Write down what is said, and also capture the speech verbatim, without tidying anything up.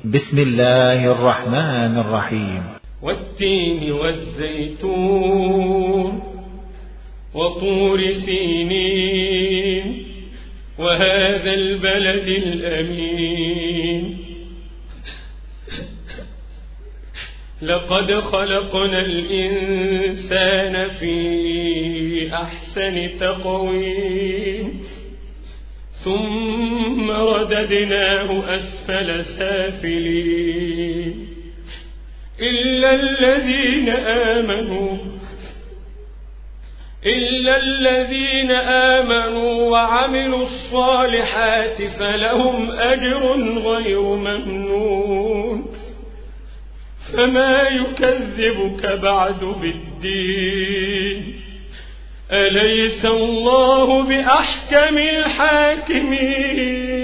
بسم الله الرحمن الرحيم. والتين والزيتون وطور سينين وهذا البلد الأمين لقد خلقنا الإنسان في أحسن تقويم ثم رددناه أسفل سافلين إلا الذين آمنوا إلا الذين آمنوا وعملوا الصالحات فلهم أجر غير ممنون فما يكذبك بعد بالدين أليس الله بأحكم الحاكمين